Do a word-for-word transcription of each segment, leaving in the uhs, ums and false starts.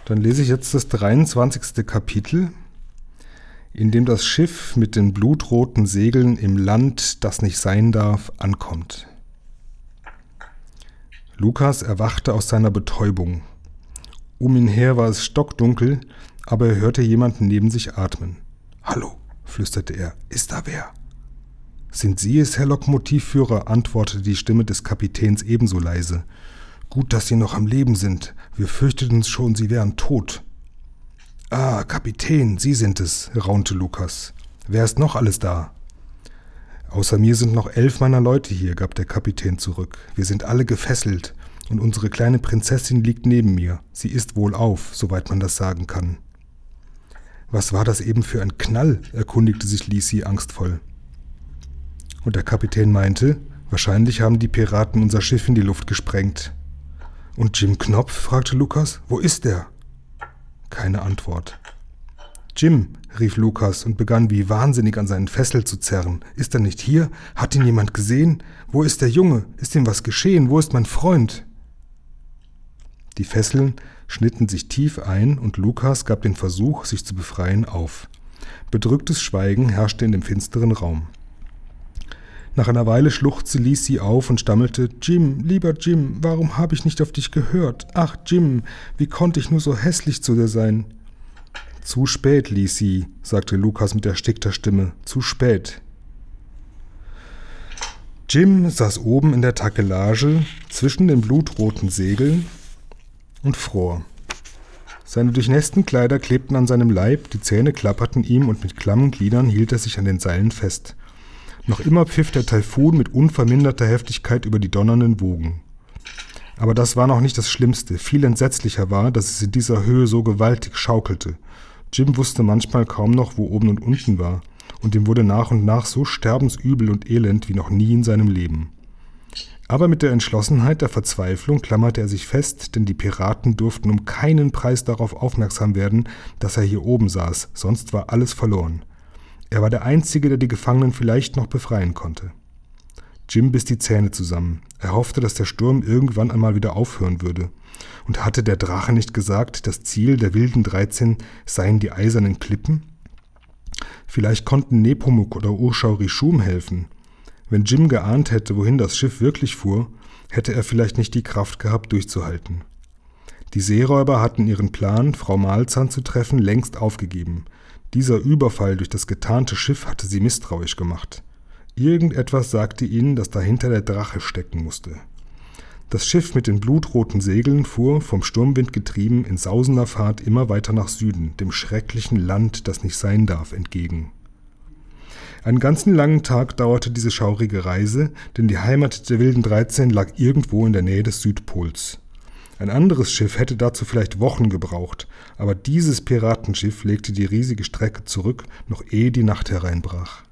Dann lese ich jetzt das dreiundzwanzigste Kapitel, in dem das Schiff mit den blutroten Segeln im Land, das nicht sein darf, ankommt. Lukas erwachte aus seiner Betäubung. Um ihn her war es stockdunkel, aber er hörte jemanden neben sich atmen. »Hallo«, flüsterte er, »ist da wer?« »Sind Sie es, Herr Lokomotivführer?«, antwortete die Stimme des Kapitäns ebenso leise. »Gut, dass Sie noch am Leben sind. Wir fürchteten schon, Sie wären tot.« »Ah, Kapitän, Sie sind es«, raunte Lukas. »Wer ist noch alles da?« »Außer mir sind noch elf meiner Leute hier«, gab der Kapitän zurück. »Wir sind alle gefesselt und unsere kleine Prinzessin liegt neben mir. Sie ist wohlauf, soweit man das sagen kann.« »Was war das eben für ein Knall?«, erkundigte sich Lisi angstvoll. Und der Kapitän meinte, wahrscheinlich haben die Piraten unser Schiff in die Luft gesprengt. »Und Jim Knopf?«, fragte Lukas. »Wo ist er?« Keine Antwort. »Jim«, rief Lukas und begann wie wahnsinnig an seinen Fessel zu zerren. »Ist er nicht hier? Hat ihn jemand gesehen? Wo ist der Junge? Ist ihm was geschehen? Wo ist mein Freund?« Die Fesseln schnitten sich tief ein und Lukas gab den Versuch, sich zu befreien, auf. Bedrücktes Schweigen herrschte in dem finsteren Raum. Nach einer Weile schluchzte Lisi auf und stammelte, »Jim, lieber Jim, warum habe ich nicht auf dich gehört? Ach, Jim, wie konnte ich nur so hässlich zu dir sein?« »Zu spät, Lisi«, sagte Lukas mit erstickter Stimme, »zu spät.« Jim saß oben in der Takelage zwischen den blutroten Segeln und fror. Seine durchnässten Kleider klebten an seinem Leib, die Zähne klapperten ihm und mit klammen Gliedern hielt er sich an den Seilen fest. Noch immer pfiff der Taifun mit unverminderter Heftigkeit über die donnernden Wogen. Aber das war noch nicht das Schlimmste. Viel entsetzlicher war, dass es in dieser Höhe so gewaltig schaukelte. Jim wusste manchmal kaum noch, wo oben und unten war, und ihm wurde nach und nach so sterbensübel und elend wie noch nie in seinem Leben. Aber mit der Entschlossenheit der Verzweiflung klammerte er sich fest, denn die Piraten durften um keinen Preis darauf aufmerksam werden, dass er hier oben saß, sonst war alles verloren. Er war der Einzige, der die Gefangenen vielleicht noch befreien konnte. Jim biss die Zähne zusammen. Er hoffte, dass der Sturm irgendwann einmal wieder aufhören würde. Und hatte der Drache nicht gesagt, das Ziel der wilden dreizehn seien die eisernen Klippen? Vielleicht konnten Nepomuk oder Urschau Rishum helfen. Wenn Jim geahnt hätte, wohin das Schiff wirklich fuhr, hätte er vielleicht nicht die Kraft gehabt, durchzuhalten. Die Seeräuber hatten ihren Plan, Frau Malzahn zu treffen, längst aufgegeben. Dieser Überfall durch das getarnte Schiff hatte sie misstrauisch gemacht. Irgendetwas sagte ihnen, dass dahinter der Drache stecken musste. Das Schiff mit den blutroten Segeln fuhr, vom Sturmwind getrieben, in sausender Fahrt immer weiter nach Süden, dem schrecklichen Land, das nicht sein darf, entgegen. Einen ganzen langen Tag dauerte diese schaurige Reise, denn die Heimat der wilden dreizehn lag irgendwo in der Nähe des Südpols. Ein anderes Schiff hätte dazu vielleicht Wochen gebraucht, aber dieses Piratenschiff legte die riesige Strecke zurück, noch ehe die Nacht hereinbrach.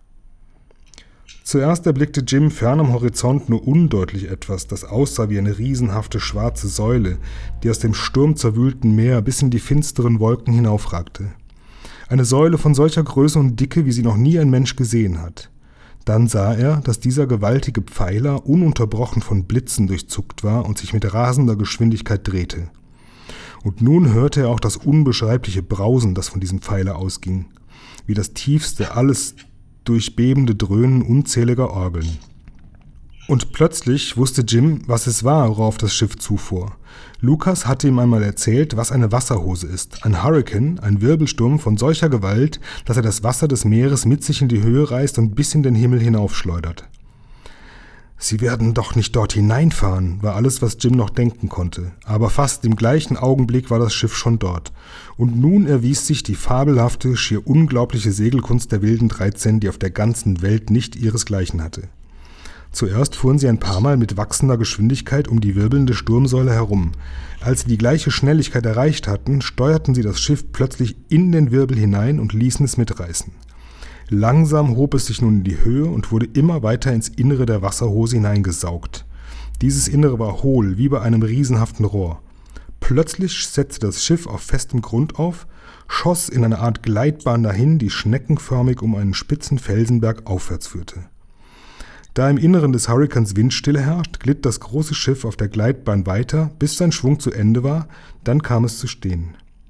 Zuerst erblickte Jim fern am Horizont nur undeutlich etwas, das aussah wie eine riesenhafte schwarze Säule, die aus dem sturmzerwühlten Meer bis in die finsteren Wolken hinaufragte. Eine Säule von solcher Größe und Dicke, wie sie noch nie ein Mensch gesehen hat. Dann sah er, dass dieser gewaltige Pfeiler ununterbrochen von Blitzen durchzuckt war und sich mit rasender Geschwindigkeit drehte. Und nun hörte er auch das unbeschreibliche Brausen, das von diesem Pfeiler ausging, wie das tiefste, alles durchbebende Dröhnen unzähliger Orgeln. Und plötzlich wusste Jim, was es war, worauf das Schiff zufuhr. Lukas hatte ihm einmal erzählt, was eine Wasserhose ist. Ein Hurrikan, ein Wirbelsturm von solcher Gewalt, dass er das Wasser des Meeres mit sich in die Höhe reißt und bis in den Himmel hinaufschleudert. »Sie werden doch nicht dort hineinfahren«, war alles, was Jim noch denken konnte. Aber fast im gleichen Augenblick war das Schiff schon dort. Und nun erwies sich die fabelhafte, schier unglaubliche Segelkunst der wilden dreizehn, die auf der ganzen Welt nicht ihresgleichen hatte. Zuerst fuhren sie ein paar Mal mit wachsender Geschwindigkeit um die wirbelnde Sturmsäule herum. Als sie die gleiche Schnelligkeit erreicht hatten, steuerten sie das Schiff plötzlich in den Wirbel hinein und ließen es mitreißen. Langsam hob es sich nun in die Höhe und wurde immer weiter ins Innere der Wasserhose hineingesaugt. Dieses Innere war hohl, wie bei einem riesenhaften Rohr. Plötzlich setzte das Schiff auf festem Grund auf, schoss in eine Art Gleitbahn dahin, die schneckenförmig um einen spitzen Felsenberg aufwärts führte. Da im Inneren des Hurrikans Windstille herrscht, glitt das große Schiff auf der Gleitbahn weiter, bis sein Schwung zu Ende war, dann kam es zu stehen.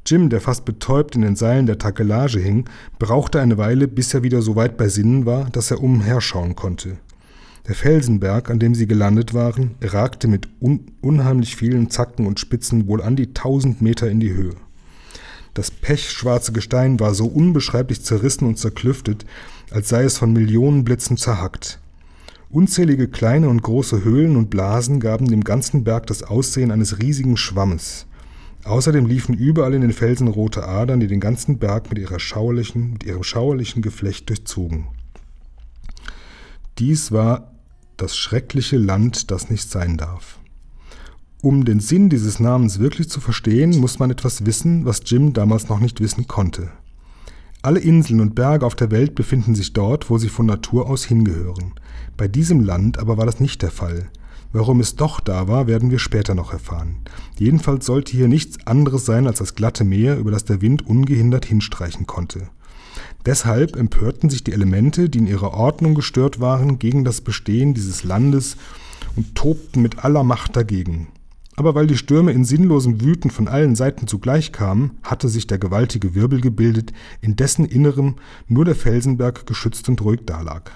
Jim, der fast betäubt in den Seilen der Takelage hing, brauchte eine Weile, bis er wieder so weit bei Sinnen war, dass er umherschauen konnte. Der Felsenberg, an dem sie gelandet waren, ragte mit un- unheimlich vielen Zacken und Spitzen wohl an die tausend Meter in die Höhe. Das pechschwarze Gestein war so unbeschreiblich zerrissen und zerklüftet, als sei es von Millionen Blitzen zerhackt. Unzählige kleine und große Höhlen und Blasen gaben dem ganzen Berg das Aussehen eines riesigen Schwammes. Außerdem liefen überall in den Felsen rote Adern, die den ganzen Berg mit, ihrer schauerlichen, mit ihrem schauerlichen Geflecht durchzogen. Dies war das schreckliche Land, das nicht sein darf. Um den Sinn dieses Namens wirklich zu verstehen, muss man etwas wissen, was Jim damals noch nicht wissen konnte. Alle Inseln und Berge auf der Welt befinden sich dort, wo sie von Natur aus hingehören. Bei diesem Land aber war das nicht der Fall. Warum es doch da war, werden wir später noch erfahren. Jedenfalls sollte hier nichts anderes sein als das glatte Meer, über das der Wind ungehindert hinstreichen konnte. Deshalb empörten sich die Elemente, die in ihrer Ordnung gestört waren, gegen das Bestehen dieses Landes und tobten mit aller Macht dagegen. Aber weil die Stürme in sinnlosem Wüten von allen Seiten zugleich kamen, hatte sich der gewaltige Wirbel gebildet, in dessen Innerem nur der Felsenberg geschützt und ruhig dalag.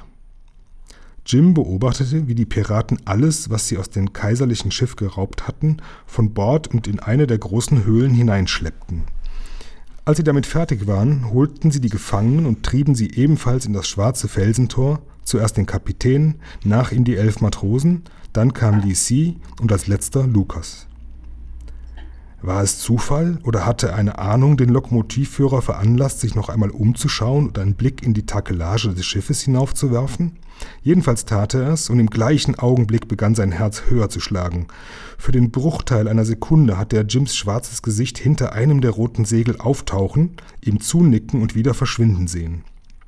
Jim beobachtete, wie die Piraten alles, was sie aus dem kaiserlichen Schiff geraubt hatten, von Bord und in eine der großen Höhlen hineinschleppten. Als sie damit fertig waren, holten sie die Gefangenen und trieben sie ebenfalls in das schwarze Felsentor, zuerst den Kapitän, nach ihm die elf Matrosen, dann kam Lee Si und als letzter Lucas. War es Zufall oder hatte eine Ahnung den Lokomotivführer veranlasst, sich noch einmal umzuschauen und einen Blick in die Takelage des Schiffes hinaufzuwerfen? Jedenfalls tat er es, und im gleichen Augenblick begann sein Herz höher zu schlagen. Für den Bruchteil einer Sekunde hatte er Jims schwarzes Gesicht hinter einem der roten Segel auftauchen, ihm zunicken und wieder verschwinden sehen.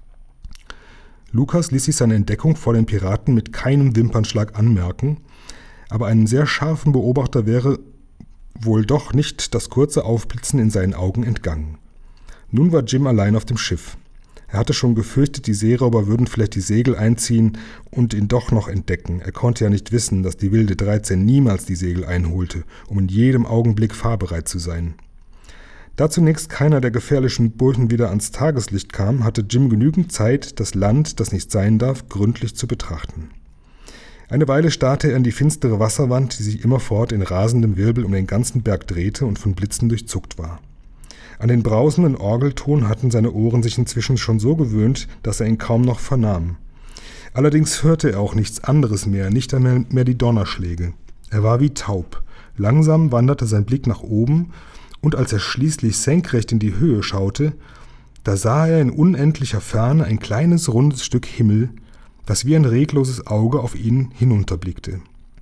Lucas ließ sich seine Entdeckung vor den Piraten mit keinem Wimpernschlag anmerken, aber einem sehr scharfen Beobachter wäre wohl doch nicht das kurze Aufblitzen in seinen Augen entgangen. Nun war Jim allein auf dem Schiff. Er hatte schon gefürchtet, die Seeräuber würden vielleicht die Segel einziehen und ihn doch noch entdecken. Er konnte ja nicht wissen, dass die wilde dreizehn niemals die Segel einholte, um in jedem Augenblick fahrbereit zu sein. Da zunächst keiner der gefährlichen Burschen wieder ans Tageslicht kam, hatte Jim genügend Zeit, das Land, das nicht sein darf, gründlich zu betrachten. Eine Weile starrte er in die finstere Wasserwand, die sich immerfort in rasendem Wirbel um den ganzen Berg drehte und von Blitzen durchzuckt war. An den brausenden Orgelton hatten seine Ohren sich inzwischen schon so gewöhnt, dass er ihn kaum noch vernahm. Allerdings hörte er auch nichts anderes mehr, nicht einmal mehr die Donnerschläge. Er war wie taub. Langsam wanderte sein Blick nach oben, und als er schließlich senkrecht in die Höhe schaute, da sah er in unendlicher Ferne ein kleines, rundes Stück Himmel, das wie ein regloses Auge auf ihn hinunterblickte.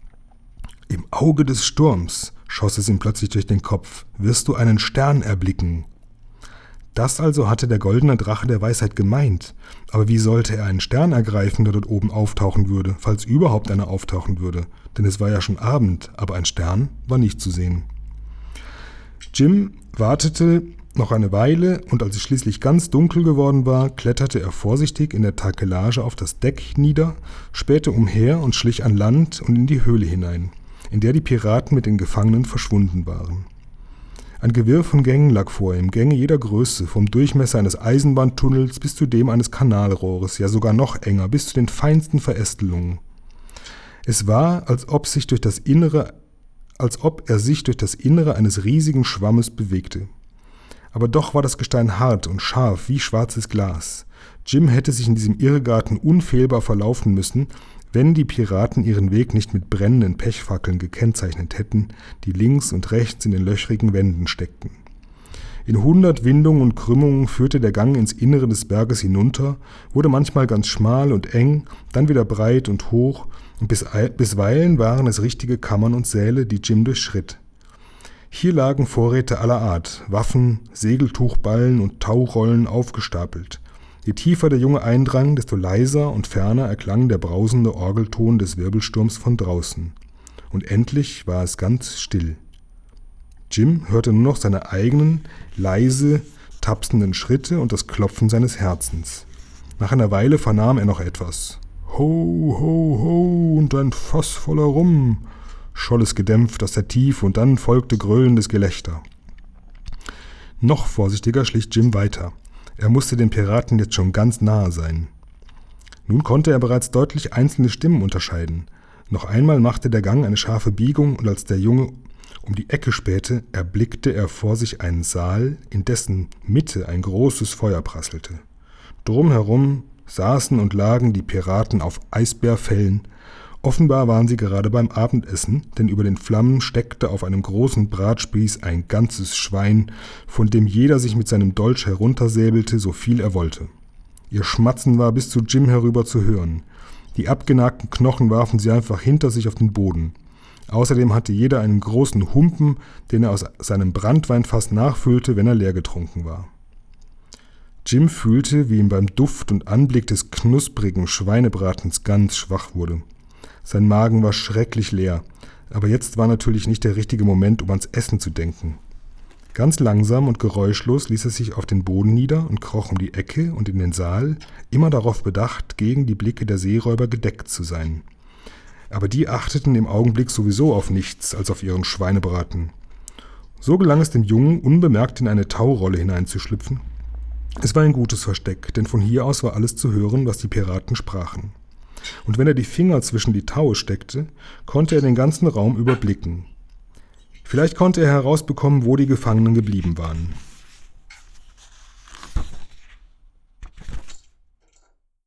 Im Auge des Sturms, schoss es ihm plötzlich durch den Kopf, wirst du einen Stern erblicken. Das also hatte der goldene Drache der Weisheit gemeint, aber wie sollte er einen Stern ergreifen, der dort oben auftauchen würde, falls überhaupt einer auftauchen würde, denn es war ja schon Abend, aber ein Stern war nicht zu sehen. Jim wartete noch eine Weile, und als es schließlich ganz dunkel geworden war, kletterte er vorsichtig in der Takelage auf das Deck nieder, spähte umher und schlich an Land und in die Höhle hinein, in der die Piraten mit den Gefangenen verschwunden waren. Ein Gewirr von Gängen lag vor ihm, Gänge jeder Größe, vom Durchmesser eines Eisenbahntunnels bis zu dem eines Kanalrohres, ja sogar noch enger, bis zu den feinsten Verästelungen. Es war, als ob sich durch das Innere, als ob er sich durch das Innere eines riesigen Schwammes bewegte. Aber doch war das Gestein hart und scharf wie schwarzes Glas. Jim hätte sich in diesem Irrgarten unfehlbar verlaufen müssen, wenn die Piraten ihren Weg nicht mit brennenden Pechfackeln gekennzeichnet hätten, die links und rechts in den löchrigen Wänden steckten. In hundert Windungen und Krümmungen führte der Gang ins Innere des Berges hinunter, wurde manchmal ganz schmal und eng, dann wieder breit und hoch, und bis, bisweilen waren es richtige Kammern und Säle, die Jim durchschritt. Hier lagen Vorräte aller Art, Waffen, Segeltuchballen und Taurollen aufgestapelt. Je tiefer der Junge eindrang, desto leiser und ferner erklang der brausende Orgelton des Wirbelsturms von draußen. Und endlich war es ganz still. Jim hörte nur noch seine eigenen, leise, tapsenden Schritte und das Klopfen seines Herzens. Nach einer Weile vernahm er noch etwas. »Ho, ho, ho, und ein Fass voller Rum«, scholl es gedämpft aus der Tiefe, und dann folgte gröhlendes Gelächter. Noch vorsichtiger schlich Jim weiter. Er musste den Piraten jetzt schon ganz nahe sein. Nun konnte er bereits deutlich einzelne Stimmen unterscheiden. Noch einmal machte der Gang eine scharfe Biegung, und als der Junge um die Ecke spähte, erblickte er vor sich einen Saal, in dessen Mitte ein großes Feuer prasselte. Drumherum saßen und lagen die Piraten auf Eisbärfellen. Offenbar waren sie gerade beim Abendessen, denn über den Flammen steckte auf einem großen Bratspieß ein ganzes Schwein, von dem jeder sich mit seinem Dolch heruntersäbelte, so viel er wollte. Ihr Schmatzen war bis zu Jim herüber zu hören. Die abgenagten Knochen warfen sie einfach hinter sich auf den Boden. Außerdem hatte jeder einen großen Humpen, den er aus seinem Branntweinfass nachfüllte, wenn er leer getrunken war. Jim fühlte, wie ihm beim Duft und Anblick des knusprigen Schweinebratens ganz schwach wurde. Sein Magen war schrecklich leer, aber jetzt war natürlich nicht der richtige Moment, um ans Essen zu denken. Ganz langsam und geräuschlos ließ er sich auf den Boden nieder und kroch um die Ecke und in den Saal, immer darauf bedacht, gegen die Blicke der Seeräuber gedeckt zu sein. Aber die achteten im Augenblick sowieso auf nichts als auf ihren Schweinebraten. So gelang es dem Jungen, unbemerkt in eine Taurolle hineinzuschlüpfen. Es war ein gutes Versteck, denn von hier aus war alles zu hören, was die Piraten sprachen. Und wenn er die Finger zwischen die Taue steckte, konnte er den ganzen Raum überblicken. Vielleicht konnte er herausbekommen, wo die Gefangenen geblieben waren.